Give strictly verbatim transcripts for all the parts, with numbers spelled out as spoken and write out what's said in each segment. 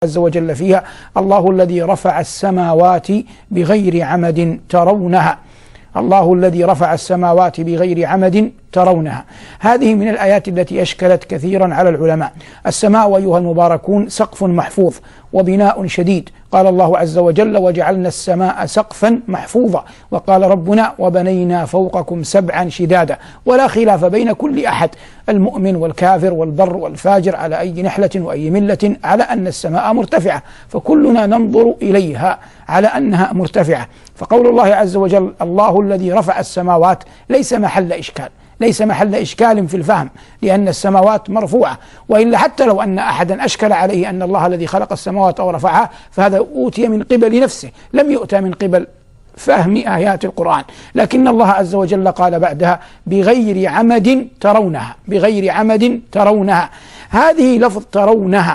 عز وجل فيها: الله الذي رفع السماوات بغير عمد ترونها. الله الذي رفع السماوات بغير عمد ترونها. هذه من الآيات التي أشكلت كثيرا على العلماء. السماء أيها المباركون سقف محفوظ وبناء شديد. قال الله عز وجل: وجعلنا السماء سقفا محفوظا. وقال ربنا: وبنينا فوقكم سبعا شدادا. ولا خلاف بين كل أحد، المؤمن والكافر والبر والفاجر، على أي نحلة وأي ملة، على أن السماء مرتفعة، فكلنا ننظر إليها على أنها مرتفعة. فقول الله عز وجل: الله الذي رفع السماوات ليس محل إشكال، ليس محل إشكال في الفهم، لأن السماوات مرفوعة. وإلا حتى لو أن أحدا أشكل عليه أن الله الذي خلق السماوات ورفعها، فهذا أوتي من قبل نفسه، لم يؤتى من قبل فهم آيات القرآن. لكن الله عز وجل قال بعدها: بغير عمد ترونها، بغير عمد ترونها. هذه لفظ ترونها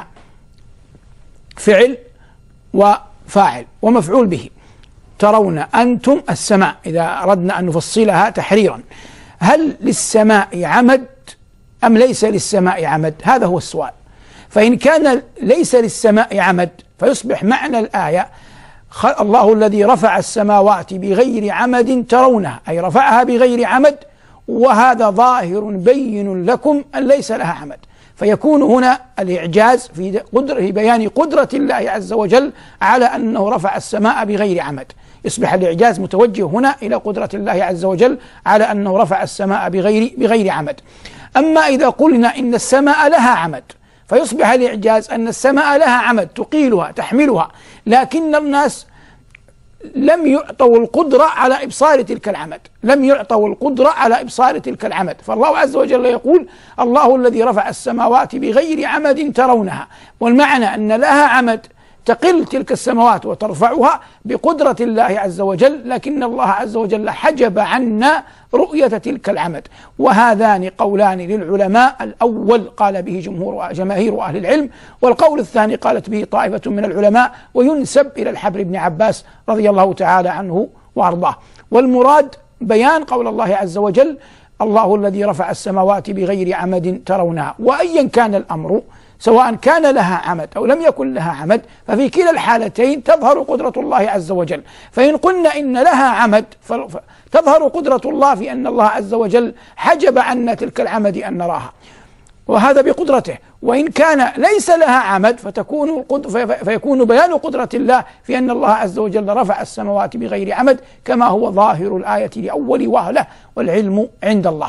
فعل وفاعل ومفعول به. ترون أنتم السماء، إذا أردنا أن نفصلها تحريرا: هل للسماء عمد أم ليس للسماء عمد؟ هذا هو السؤال. فإن كان ليس للسماء عمد فيصبح معنى الآية: الله الذي رفع السماوات بغير عمد ترونها، أي رفعها بغير عمد، وهذا ظاهر بين لكم أن ليس لها عمد. فيكون هنا الإعجاز في قدر بيان قدرة الله عز وجل على أنه رفع السماء بغير عمد. يصبح الإعجاز متوجه هنا إلى قدرة الله عز وجل على أنه رفع السماء بغير بغير عمد. أما إذا قلنا إن السماء لها عمد، فيصبح الإعجاز أن السماء لها عمد تقيلها تحملها، لكن الناس لم يعطوا القدرة على إبصار تلك العمد، لم يعطوا القدرة على إبصار تلك العمد. فالله عز وجل يقول: الله الذي رفع السماوات بغير عمد ترونها. والمعنى أن لها عمد تقل تلك السماوات وترفعها بقدرة الله عز وجل، لكن الله عز وجل حجب عنا رؤية تلك العمد. وهذان قولان للعلماء: الأول قال به جمهور جماهير أهل العلم، والقول الثاني قالت به طائفة من العلماء، وينسب إلى الحبر بن عباس رضي الله تعالى عنه وأرضاه. والمراد بيان قول الله عز وجل: الله الذي رفع السماوات بغير عمد ترونها. وأيا كان الأمر، سواء كان لها عمد أو لم يكن لها عمد، ففي كلا الحالتين تظهر قدرة الله عز وجل. فإن قلنا إن لها عمد فتظهر قدرة الله في أن الله عز وجل حجب عنا تلك العمد أن نراها، وهذا بقدرته. وإن كان ليس لها عمد فتكون فيكون بيان قدرة الله في أن الله عز وجل رفع السماوات بغير عمد، كما هو ظاهر الآية لأول وهلة، والعلم عند الله.